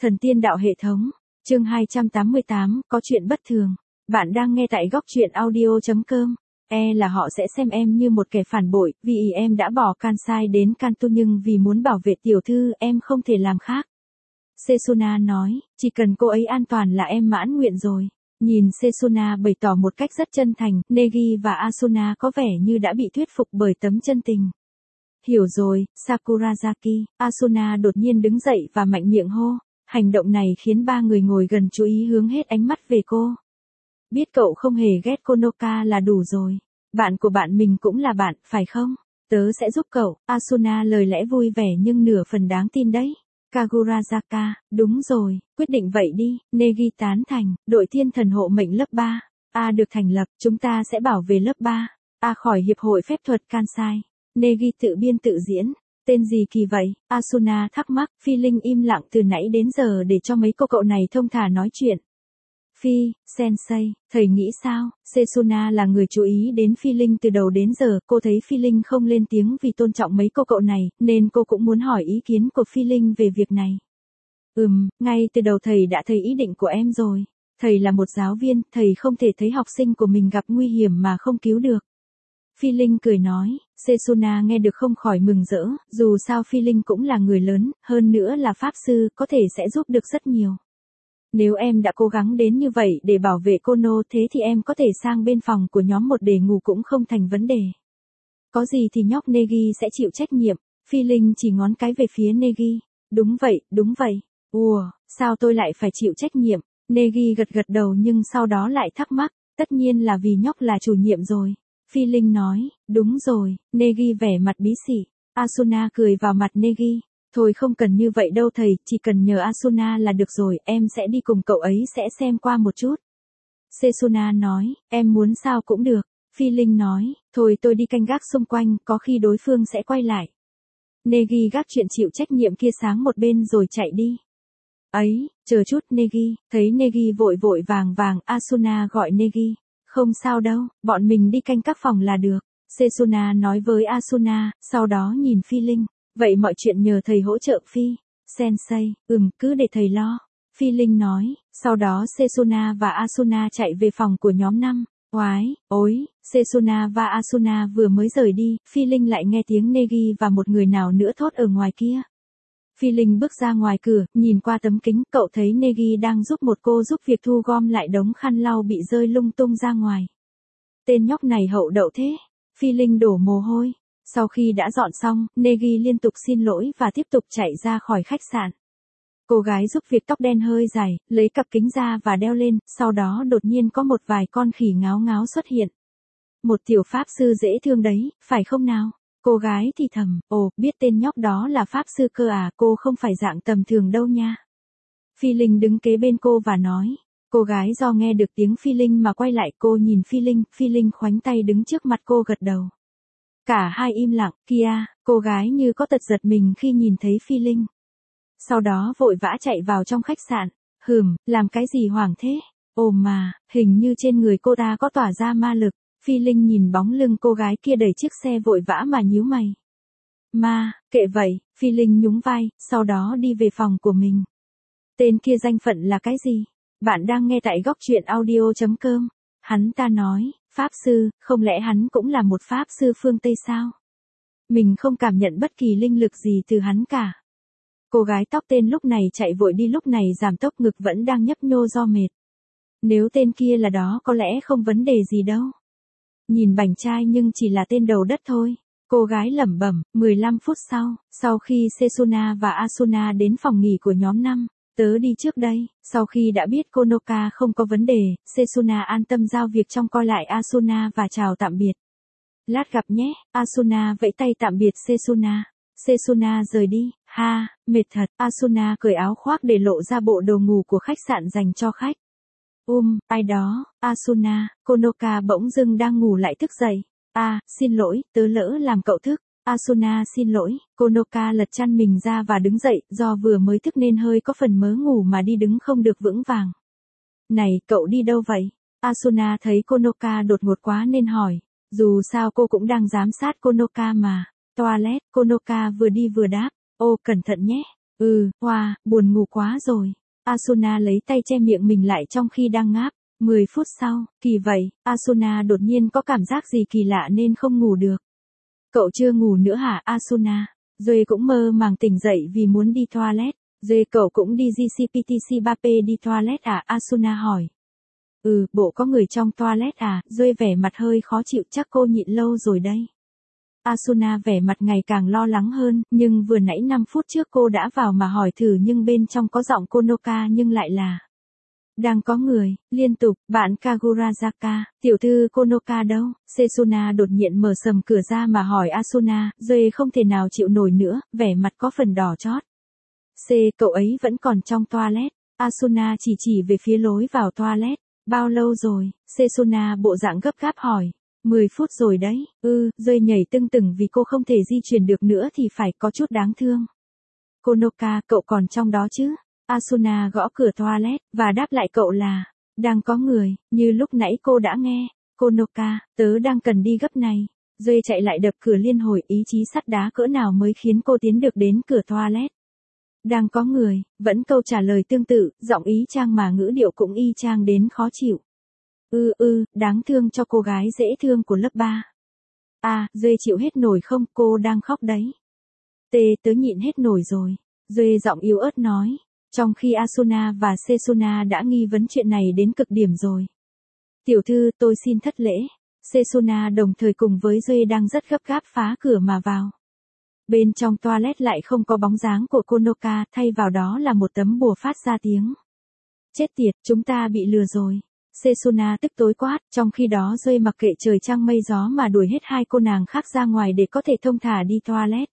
Thần tiên đạo hệ thống, chương 288, có chuyện bất thường. Bạn đang nghe tại góc truyện audio.com. Là họ sẽ xem em như một kẻ phản bội, vì em đã bỏ Kansai đến Kanto nhưng vì muốn bảo vệ tiểu thư em không thể làm khác. Setsuna nói, chỉ cần cô ấy an toàn là em mãn nguyện rồi. Nhìn Setsuna bày tỏ một cách rất chân thành, Negi và Asuna có vẻ như đã bị thuyết phục bởi tấm chân tình. Hiểu rồi, Sakurazaki. Asuna đột nhiên đứng dậy và mạnh miệng hô. Hành động này khiến ba người ngồi gần chú ý hướng hết ánh mắt về cô. Biết cậu không hề ghét Konoka là đủ rồi. Bạn của bạn mình cũng là bạn, phải không? Tớ sẽ giúp cậu. Asuna lời lẽ vui vẻ nhưng nửa phần đáng tin đấy. Kagurazaka, đúng rồi, quyết định vậy đi. Negi tán thành, đội thiên thần hộ mệnh lớp 3. Được thành lập, chúng ta sẽ bảo vệ lớp 3. Khỏi hiệp hội phép thuật Kansai. Negi tự biên tự diễn. Tên gì kỳ vậy? Asuna thắc mắc, Phi Linh im lặng từ nãy đến giờ để cho mấy cô cậu này thông thả nói chuyện. Phi, Sensei, thầy nghĩ sao? Setsuna là người chú ý đến Phi Linh từ đầu đến giờ, cô thấy Phi Linh không lên tiếng vì tôn trọng mấy cô cậu này, nên cô cũng muốn hỏi ý kiến của Phi Linh về việc này. Ngay từ đầu thầy đã thấy ý định của em rồi. Thầy là một giáo viên, thầy không thể thấy học sinh của mình gặp nguy hiểm mà không cứu được. Phi Linh cười nói, Setsuna nghe được không khỏi mừng rỡ, dù sao Phi Linh cũng là người lớn, hơn nữa là pháp sư, có thể sẽ giúp được rất nhiều. Nếu em đã cố gắng đến như vậy để bảo vệ Kono thế thì em có thể sang bên phòng của nhóm một để ngủ cũng không thành vấn đề. Có gì thì nhóc Negi sẽ chịu trách nhiệm. Phi Linh chỉ ngón cái về phía Negi. Đúng vậy. Sao tôi lại phải chịu trách nhiệm? Negi gật đầu nhưng sau đó lại thắc mắc, tất nhiên là vì nhóc là chủ nhiệm rồi. Phi Linh nói, đúng rồi. Negi vẻ mặt bí xỉ. Asuna cười vào mặt Negi. Thôi không cần như vậy đâu thầy, chỉ cần nhờ Asuna là được rồi, em sẽ đi cùng cậu ấy sẽ xem qua một chút. Setsuna nói, em muốn sao cũng được. Phi Linh nói, thôi tôi đi canh gác xung quanh, có khi đối phương sẽ quay lại. Negi gác chuyện chịu trách nhiệm kia sang một bên rồi chạy đi. Ấy, chờ chút Negi, thấy Negi vội vàng, Asuna gọi Negi. Không sao đâu, bọn mình đi canh các phòng là được. Setsuna nói với Asuna, sau đó nhìn Phi Linh. Vậy mọi chuyện nhờ thầy hỗ trợ Phi. Sensei, cứ để thầy lo. Phi Linh nói, sau đó Setsuna và Asuna chạy về phòng của nhóm 5. Setsuna và Asuna vừa mới rời đi, Phi Linh lại nghe tiếng Negi và một người nào nữa thốt ở ngoài kia. Phi Linh bước ra ngoài cửa, nhìn qua tấm kính, cậu thấy Negi đang giúp một cô giúp việc thu gom lại đống khăn lau bị rơi lung tung ra ngoài. Tên nhóc này hậu đậu thế. Phi Linh đổ mồ hôi. Sau khi đã dọn xong, Negi liên tục xin lỗi và tiếp tục chạy ra khỏi khách sạn. Cô gái giúp việc tóc đen hơi dài, lấy cặp kính ra và đeo lên, sau đó đột nhiên có một vài con khỉ ngáo xuất hiện. Một tiểu pháp sư dễ thương đấy, phải không nào? Cô gái thì thầm, biết tên nhóc đó là pháp sư cơ à, cô không phải dạng tầm thường đâu nha. Phi Linh đứng kế bên cô và nói. Cô gái do nghe được tiếng Phi Linh mà quay lại, cô nhìn Phi Linh khoánh tay đứng trước mặt cô gật đầu. Cả hai im lặng, cô gái như có tật giật mình khi nhìn thấy Phi Linh. Sau đó vội vã chạy vào trong khách sạn. Làm cái gì hoảng thế? Mà, hình như trên người cô ta có tỏa ra ma lực. Phi Linh nhìn bóng lưng cô gái kia đẩy chiếc xe vội vã mà nhíu mày. Kệ vậy, Phi Linh nhún vai, sau đó đi về phòng của mình. Tên kia danh phận là cái gì? Bạn đang nghe tại góc truyện audio.com. Hắn ta nói, pháp sư, không lẽ hắn cũng là một pháp sư phương Tây sao? Mình không cảm nhận bất kỳ linh lực gì từ hắn cả. Cô gái tóc tên lúc này chạy vội đi lúc này giảm tốc ngực vẫn đang nhấp nhô do mệt. Nếu tên kia là đó có lẽ không vấn đề gì đâu. Nhìn bảnh trai nhưng chỉ là tên đầu đất thôi. Cô gái lẩm bẩm, 15 phút sau khi Setsuna và Asuna đến phòng nghỉ của nhóm 5. Tớ đi trước đây, sau khi đã biết Konoka không có vấn đề, Setsuna an tâm giao việc trong coi lại Asuna và chào tạm biệt. Lát gặp nhé, Asuna vẫy tay tạm biệt Setsuna. Setsuna rời đi, mệt thật, Asuna cởi áo khoác để lộ ra bộ đồ ngủ của khách sạn dành cho khách. Ai đó, Asuna, Konoka bỗng dưng đang ngủ lại thức dậy. Xin lỗi, tớ lỡ làm cậu thức. Asuna xin lỗi, Konoka lật chăn mình ra và đứng dậy, do vừa mới thức nên hơi có phần mớ ngủ mà đi đứng không được vững vàng. Này, cậu đi đâu vậy? Asuna thấy Konoka đột ngột quá nên hỏi, dù sao cô cũng đang giám sát Konoka mà. Toilet, Konoka vừa đi vừa đáp, cẩn thận nhé. Hoa, buồn ngủ quá rồi. Asuna lấy tay che miệng mình lại trong khi đang ngáp. 10 phút sau, kỳ vậy, Asuna đột nhiên có cảm giác gì kỳ lạ nên không ngủ được. Cậu chưa ngủ nữa hả Asuna? Duy cũng mơ màng tỉnh dậy vì muốn đi toilet. Duy cậu cũng đi GCPTC 3P đi toilet à? Asuna hỏi. Bộ có người trong toilet à? Duy vẻ mặt hơi khó chịu, chắc cô nhịn lâu rồi đây. Asuna vẻ mặt ngày càng lo lắng hơn, nhưng vừa nãy 5 phút trước cô đã vào mà hỏi thử nhưng bên trong có giọng Konoka nhưng lại là đang có người, liên tục, bạn Kagurazaka, tiểu thư Konoka đâu? Setsuna đột nhiên mở sầm cửa ra mà hỏi Asuna, Duy không thể nào chịu nổi nữa, vẻ mặt có phần đỏ chót. Cậu ấy vẫn còn trong toilet. Asuna chỉ về phía lối vào toilet. Bao lâu rồi? Setsuna bộ dạng gấp gáp hỏi. 10 phút rồi đấy. Duy nhảy tưng tửng vì cô không thể di chuyển được nữa thì phải có chút đáng thương. Konoka, cậu còn trong đó chứ? Asuna gõ cửa toilet, và đáp lại cậu là, đang có người, như lúc nãy cô đã nghe. Konoka, tớ đang cần đi gấp này. Duy chạy lại đập cửa liên hồi, ý chí sắt đá cỡ nào mới khiến cô tiến được đến cửa toilet. Đang có người, vẫn câu trả lời tương tự, giọng ý chang mà ngữ điệu cũng y chang đến khó chịu. Đáng thương cho cô gái dễ thương của lớp 3. Duy chịu hết nổi không, cô đang khóc đấy. Tớ nhịn hết nổi rồi. Duy giọng yếu ớt nói. Trong khi Asuna và Setsuna đã nghi vấn chuyện này đến cực điểm rồi. Tiểu thư, tôi xin thất lễ. Setsuna đồng thời cùng với Duy đang rất gấp gáp phá cửa mà vào. Bên trong toilet lại không có bóng dáng của Konoka, thay vào đó là một tấm bùa phát ra tiếng. Chết tiệt, chúng ta bị lừa rồi. Setsuna tức tối quát, trong khi đó Duy mặc kệ trời trăng mây gió mà đuổi hết hai cô nàng khác ra ngoài để có thể thông thả đi toilet.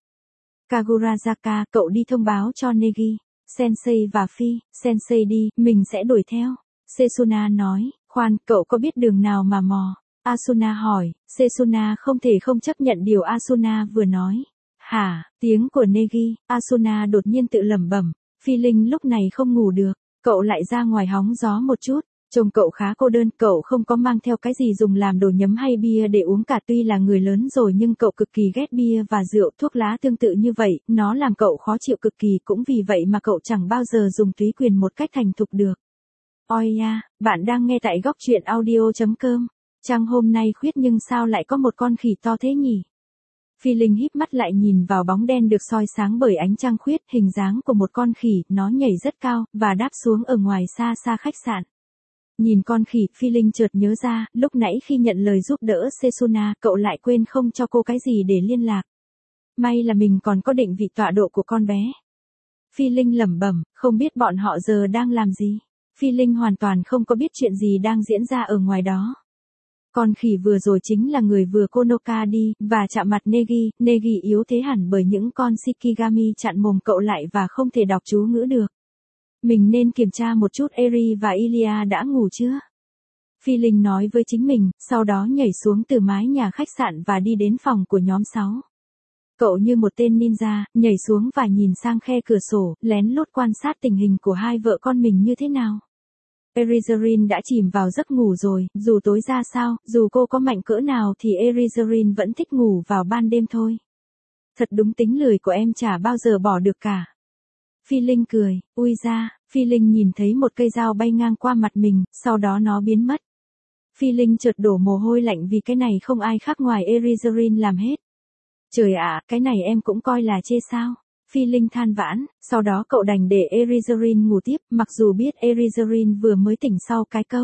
Kagurazaka, cậu đi thông báo cho Negi, Sensei và Phi, Sensei đi, mình sẽ đuổi theo. Setsuna nói, khoan, cậu có biết đường nào mà mò? Asuna hỏi, Setsuna không thể không chấp nhận điều Asuna vừa nói. Hả, tiếng của Negi, Asuna đột nhiên tự lẩm bẩm, Phi Linh lúc này không ngủ được, cậu lại ra ngoài hóng gió một chút. Trông cậu khá cô đơn, cậu không có mang theo cái gì dùng làm đồ nhấm hay bia để uống cả, tuy là người lớn rồi nhưng cậu cực kỳ ghét bia và rượu, thuốc lá tương tự như vậy, nó làm cậu khó chịu cực kỳ, cũng vì vậy mà cậu chẳng bao giờ dùng túy quyền một cách thành thục được. Ôi da, bạn đang nghe tại góc truyện audio.com. Trăng hôm nay khuyết nhưng sao lại có một con khỉ to thế nhỉ? Phi Linh híp mắt lại nhìn vào bóng đen được soi sáng bởi ánh trăng khuyết, hình dáng của một con khỉ, nó nhảy rất cao, và đáp xuống ở ngoài xa xa khách sạn. Nhìn con khỉ, Phi Linh chợt nhớ ra, lúc nãy khi nhận lời giúp đỡ Setsuna, cậu lại quên không cho cô cái gì để liên lạc. May là mình còn có định vị tọa độ của con bé. Phi Linh lẩm bẩm, không biết bọn họ giờ đang làm gì. Phi Linh hoàn toàn không có biết chuyện gì đang diễn ra ở ngoài đó. Con khỉ vừa rồi chính là người vừa Konoka đi, và chạm mặt Negi, Negi yếu thế hẳn bởi những con Shikigami chặn mồm cậu lại và không thể đọc chú ngữ được. Mình nên kiểm tra một chút Eri và Ilya đã ngủ chưa? Phi Linh nói với chính mình, sau đó nhảy xuống từ mái nhà khách sạn và đi đến phòng của nhóm 6. Cậu như một tên ninja, nhảy xuống và nhìn sang khe cửa sổ, lén lút quan sát tình hình của hai vợ con mình như thế nào. Erizarin đã chìm vào giấc ngủ rồi, dù tối ra sao, dù cô có mạnh cỡ nào thì Erizarin vẫn thích ngủ vào ban đêm thôi. Thật đúng, tính lười của em chả bao giờ bỏ được cả. Phi Linh cười, ui ra, Phi Linh nhìn thấy một cây dao bay ngang qua mặt mình, sau đó nó biến mất. Phi Linh chợt đổ mồ hôi lạnh vì cái này không ai khác ngoài Erizarin làm hết. Trời ạ, cái này em cũng coi là chê sao? Phi Linh than vãn, sau đó cậu đành để Erizarin ngủ tiếp, mặc dù biết Erizarin vừa mới tỉnh sau cái câu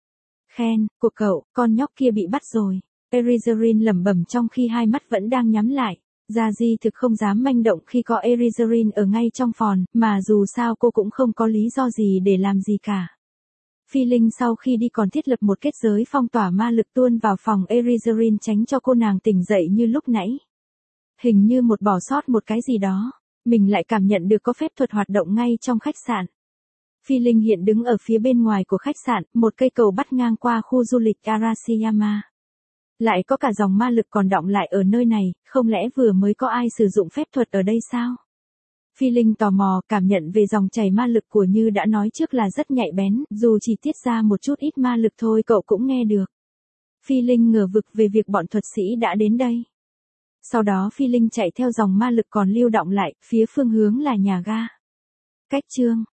khen của cậu, con nhóc kia bị bắt rồi. Erizarin lẩm bẩm trong khi hai mắt vẫn đang nhắm lại. Gia Di thực không dám manh động khi có Erizarin ở ngay trong phòng, mà dù sao cô cũng không có lý do gì để làm gì cả. Phi Linh sau khi đi còn thiết lập một kết giới phong tỏa ma lực tuôn vào phòng Erizarin tránh cho cô nàng tỉnh dậy như lúc nãy. Hình như một bỏ sót một cái gì đó. Mình lại cảm nhận được có phép thuật hoạt động ngay trong khách sạn. Phi Linh hiện đứng ở phía bên ngoài của khách sạn, một cây cầu bắt ngang qua khu du lịch Arashiyama. Lại có cả dòng ma lực còn đọng lại ở nơi này, không lẽ vừa mới có ai sử dụng phép thuật ở đây sao? Phi Linh tò mò, cảm nhận về dòng chảy ma lực của Như đã nói trước là rất nhạy bén, dù chỉ tiết ra một chút ít ma lực thôi cậu cũng nghe được. Phi Linh ngờ vực về việc bọn thuật sĩ đã đến đây. Sau đó Phi Linh chạy theo dòng ma lực còn lưu đọng lại, phía phương hướng là nhà ga. cách chương.